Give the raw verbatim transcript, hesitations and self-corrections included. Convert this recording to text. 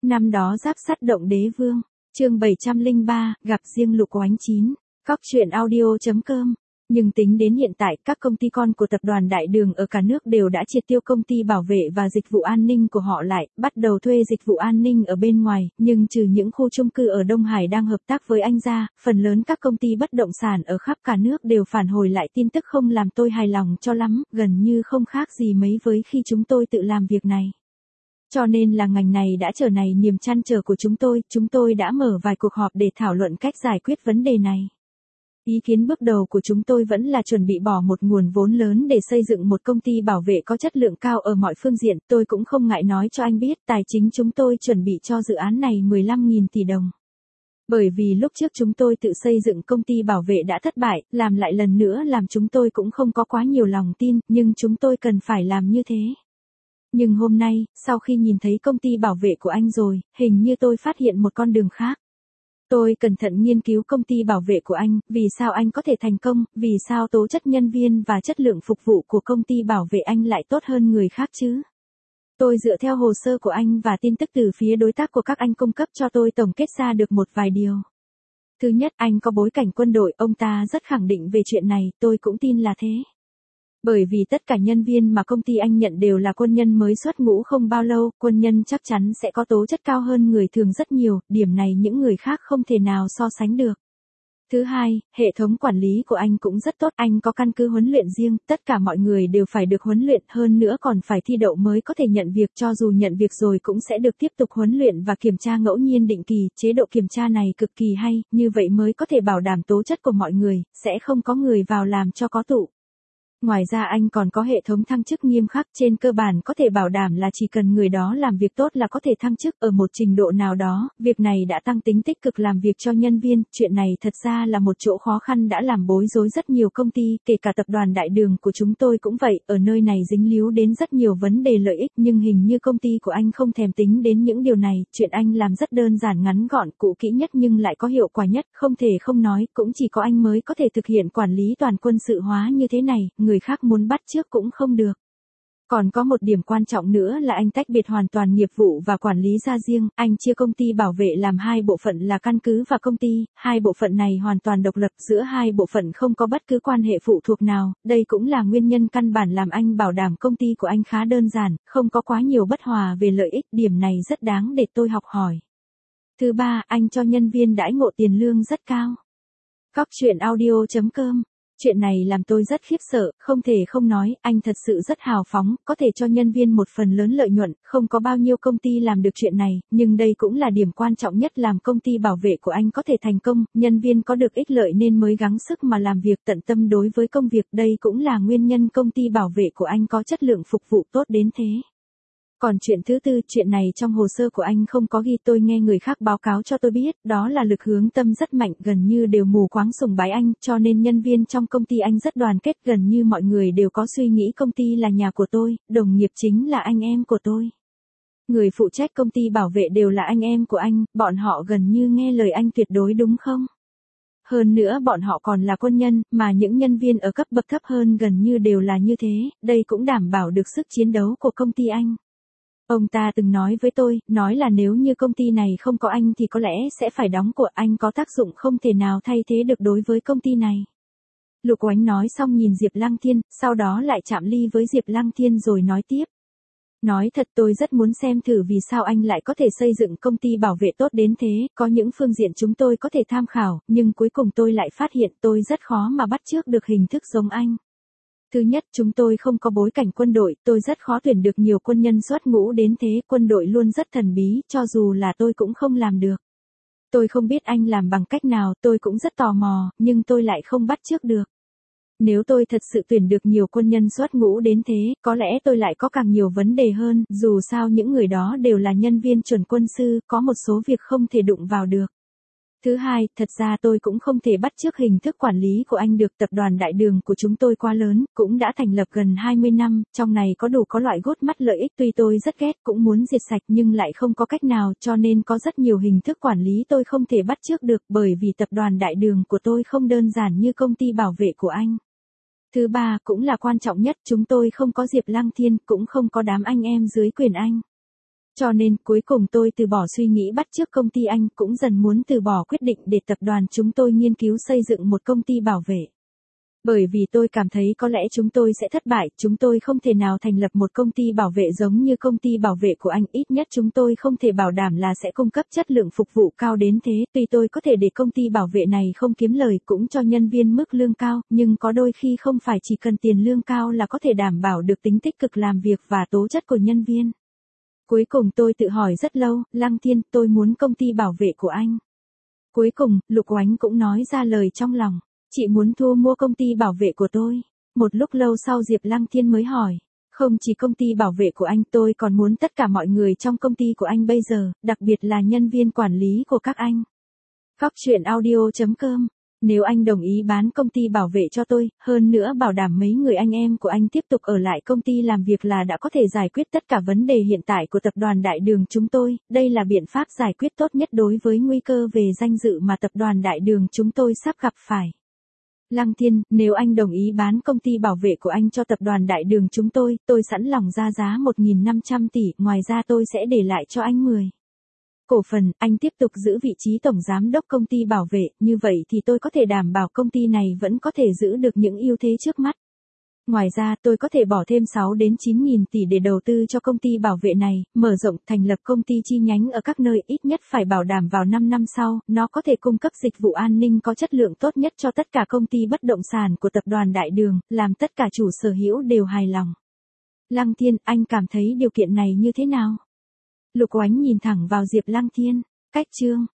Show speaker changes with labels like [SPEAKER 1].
[SPEAKER 1] Năm đó giáp sắt động đế vương, chương bảy trăm lẻ ba, gặp riêng Lục Oánh chín, cóc truyện audio chấm com. Nhưng tính đến hiện tại, các công ty con của tập đoàn Đại Đường ở cả nước đều đã triệt tiêu công ty bảo vệ và dịch vụ an ninh của họ lại, bắt đầu thuê dịch vụ an ninh ở bên ngoài, nhưng trừ những khu chung cư ở Đông Hải đang hợp tác với anh ra, phần lớn các công ty bất động sản ở khắp cả nước đều phản hồi lại tin tức không làm tôi hài lòng cho lắm, gần như không khác gì mấy với khi chúng tôi tự làm việc này. Cho nên là ngành này đã trở này niềm trăn trở của chúng tôi, chúng tôi đã mở vài cuộc họp để thảo luận cách giải quyết vấn đề này. Ý kiến bước đầu của chúng tôi vẫn là chuẩn bị bỏ một nguồn vốn lớn để xây dựng một công ty bảo vệ có chất lượng cao ở mọi phương diện, tôi cũng không ngại nói cho anh biết, tài chính chúng tôi chuẩn bị cho dự án này mười lăm nghìn tỷ đồng. Bởi vì lúc trước chúng tôi tự xây dựng công ty bảo vệ đã thất bại, làm lại lần nữa làm chúng tôi cũng không có quá nhiều lòng tin, nhưng chúng tôi cần phải làm như thế. Nhưng hôm nay, sau khi nhìn thấy công ty bảo vệ của anh rồi, hình như tôi phát hiện một con đường khác. Tôi cẩn thận nghiên cứu công ty bảo vệ của anh, vì sao anh có thể thành công, vì sao tố chất nhân viên và chất lượng phục vụ của công ty bảo vệ anh lại tốt hơn người khác chứ? Tôi dựa theo hồ sơ của anh và tin tức từ phía đối tác của các anh cung cấp cho tôi tổng kết ra được một vài điều. Thứ nhất, anh có bối cảnh quân đội, ông ta rất khẳng định về chuyện này, tôi cũng tin là thế. Bởi vì tất cả nhân viên mà công ty anh nhận đều là quân nhân mới xuất ngũ không bao lâu, quân nhân chắc chắn sẽ có tố chất cao hơn người thường rất nhiều, điểm này những người khác không thể nào so sánh được. Thứ hai, hệ thống quản lý của anh cũng rất tốt, anh có căn cứ huấn luyện riêng, tất cả mọi người đều phải được huấn luyện, hơn nữa còn phải thi đậu mới có thể nhận việc, cho dù nhận việc rồi cũng sẽ được tiếp tục huấn luyện và kiểm tra ngẫu nhiên định kỳ, chế độ kiểm tra này cực kỳ hay, như vậy mới có thể bảo đảm tố chất của mọi người, sẽ không có người vào làm cho có tụ. Ngoài ra anh còn có hệ thống thăng chức nghiêm khắc, trên cơ bản có thể bảo đảm là chỉ cần người đó làm việc tốt là có thể thăng chức ở một trình độ nào đó, việc này đã tăng tính tích cực làm việc cho nhân viên, chuyện này thật ra là một chỗ khó khăn đã làm bối rối rất nhiều công ty, kể cả tập đoàn Đại Đường của chúng tôi cũng vậy, ở nơi này dính líu đến rất nhiều vấn đề lợi ích nhưng hình như công ty của anh không thèm tính đến những điều này, chuyện anh làm rất đơn giản ngắn gọn, cũ kỹ nhất nhưng lại có hiệu quả nhất, không thể không nói, cũng chỉ có anh mới có thể thực hiện quản lý toàn quân sự hóa như thế này, người khác muốn bắt chước cũng không được. Còn có một điểm quan trọng nữa là anh tách biệt hoàn toàn nghiệp vụ và quản lý ra riêng, anh chia công ty bảo vệ làm hai bộ phận là căn cứ và công ty, hai bộ phận này hoàn toàn độc lập, giữa hai bộ phận không có bất cứ quan hệ phụ thuộc nào, đây cũng là nguyên nhân căn bản làm anh bảo đảm công ty của anh khá đơn giản, không có quá nhiều bất hòa về lợi ích, điểm này rất đáng để tôi học hỏi. Thứ ba, anh cho nhân viên đãi ngộ tiền lương rất cao. cóc truyện audio chấm com. Chuyện này làm tôi rất khiếp sợ, không thể không nói, anh thật sự rất hào phóng, có thể cho nhân viên một phần lớn lợi nhuận, không có bao nhiêu công ty làm được chuyện này, nhưng đây cũng là điểm quan trọng nhất làm công ty bảo vệ của anh có thể thành công, nhân viên có được ích lợi nên mới gắng sức mà làm việc tận tâm đối với công việc, đây cũng là nguyên nhân công ty bảo vệ của anh có chất lượng phục vụ tốt đến thế. Còn chuyện thứ tư, chuyện này trong hồ sơ của anh không có ghi, tôi nghe người khác báo cáo cho tôi biết, đó là lực hướng tâm rất mạnh, gần như đều mù quáng sùng bái anh, cho nên nhân viên trong công ty anh rất đoàn kết, gần như mọi người đều có suy nghĩ công ty là nhà của tôi, đồng nghiệp chính là anh em của tôi. Người phụ trách công ty bảo vệ đều là anh em của anh, bọn họ gần như nghe lời anh tuyệt đối đúng không? Hơn nữa bọn họ còn là quân nhân, mà những nhân viên ở cấp bậc thấp hơn gần như đều là như thế, đây cũng đảm bảo được sức chiến đấu của công ty anh. Ông ta từng nói với tôi, nói là nếu như công ty này không có anh thì có lẽ sẽ phải đóng cửa, anh có tác dụng không thể nào thay thế được đối với công ty này. Lục Oánh nói xong nhìn Diệp Lăng Thiên, sau đó lại chạm ly với Diệp Lăng Thiên rồi nói tiếp. Nói thật tôi rất muốn xem thử vì sao anh lại có thể xây dựng công ty bảo vệ tốt đến thế, có những phương diện chúng tôi có thể tham khảo, nhưng cuối cùng tôi lại phát hiện tôi rất khó mà bắt chước được hình thức giống anh. Thứ nhất, chúng tôi không có bối cảnh quân đội, tôi rất khó tuyển được nhiều quân nhân xuất ngũ đến thế, quân đội luôn rất thần bí, cho dù là tôi cũng không làm được. Tôi không biết anh làm bằng cách nào, tôi cũng rất tò mò, nhưng tôi lại không bắt chước được. Nếu tôi thật sự tuyển được nhiều quân nhân xuất ngũ đến thế, có lẽ tôi lại có càng nhiều vấn đề hơn, dù sao những người đó đều là nhân viên chuẩn quân sư, có một số việc không thể đụng vào được. Thứ hai, thật ra tôi cũng không thể bắt chước hình thức quản lý của anh được, tập đoàn Đại Đường của chúng tôi quá lớn, cũng đã thành lập gần hai mươi năm, trong này có đủ có loại gốt mắt lợi ích, tuy tôi rất ghét cũng muốn diệt sạch nhưng lại không có cách nào, cho nên có rất nhiều hình thức quản lý tôi không thể bắt chước được, bởi vì tập đoàn Đại Đường của tôi không đơn giản như công ty bảo vệ của anh. Thứ ba, cũng là quan trọng nhất, chúng tôi không có Diệp Lăng Thiên, cũng không có đám anh em dưới quyền anh. Cho nên cuối cùng tôi từ bỏ suy nghĩ bắt chước công ty anh, cũng dần muốn từ bỏ quyết định để tập đoàn chúng tôi nghiên cứu xây dựng một công ty bảo vệ. Bởi vì tôi cảm thấy có lẽ chúng tôi sẽ thất bại, chúng tôi không thể nào thành lập một công ty bảo vệ giống như công ty bảo vệ của anh, ít nhất chúng tôi không thể bảo đảm là sẽ cung cấp chất lượng phục vụ cao đến thế. Tuy tôi có thể để công ty bảo vệ này không kiếm lời cũng cho nhân viên mức lương cao, nhưng có đôi khi không phải chỉ cần tiền lương cao là có thể đảm bảo được tính tích cực làm việc và tố chất của nhân viên. Cuối cùng tôi tự hỏi rất lâu, Lăng Thiên, tôi muốn công ty bảo vệ của anh. Cuối cùng, Lục Oánh cũng nói ra lời trong lòng. Chị muốn thu mua công ty bảo vệ của tôi. Một lúc lâu sau Diệp Lăng Thiên mới hỏi. Không chỉ công ty bảo vệ của anh, tôi còn muốn tất cả mọi người trong công ty của anh bây giờ, đặc biệt là nhân viên quản lý của các anh. Cóc truyện audio chấm com. Nếu anh đồng ý bán công ty bảo vệ cho tôi, hơn nữa bảo đảm mấy người anh em của anh tiếp tục ở lại công ty làm việc là đã có thể giải quyết tất cả vấn đề hiện tại của tập đoàn Đại Đường chúng tôi, đây là biện pháp giải quyết tốt nhất đối với nguy cơ về danh dự mà tập đoàn Đại Đường chúng tôi sắp gặp phải. Lăng Thiên, nếu anh đồng ý bán công ty bảo vệ của anh cho tập đoàn Đại Đường chúng tôi, tôi sẵn lòng ra giá một nghìn năm trăm tỷ, ngoài ra tôi sẽ để lại cho anh mười cổ phần, anh tiếp tục giữ vị trí tổng giám đốc công ty bảo vệ, như vậy thì tôi có thể đảm bảo công ty này vẫn có thể giữ được những ưu thế trước mắt. Ngoài ra, tôi có thể bỏ thêm sáu đến chín nghìn tỷ để đầu tư cho công ty bảo vệ này, mở rộng, thành lập công ty chi nhánh ở các nơi, ít nhất phải bảo đảm vào năm năm sau, nó có thể cung cấp dịch vụ an ninh có chất lượng tốt nhất cho tất cả công ty bất động sản của tập đoàn Đại Đường, làm tất cả chủ sở hữu đều hài lòng. Lăng Thiên, anh cảm thấy điều kiện này như thế nào? Lục Oánh nhìn thẳng vào Diệp Lăng Thiên. Cách chương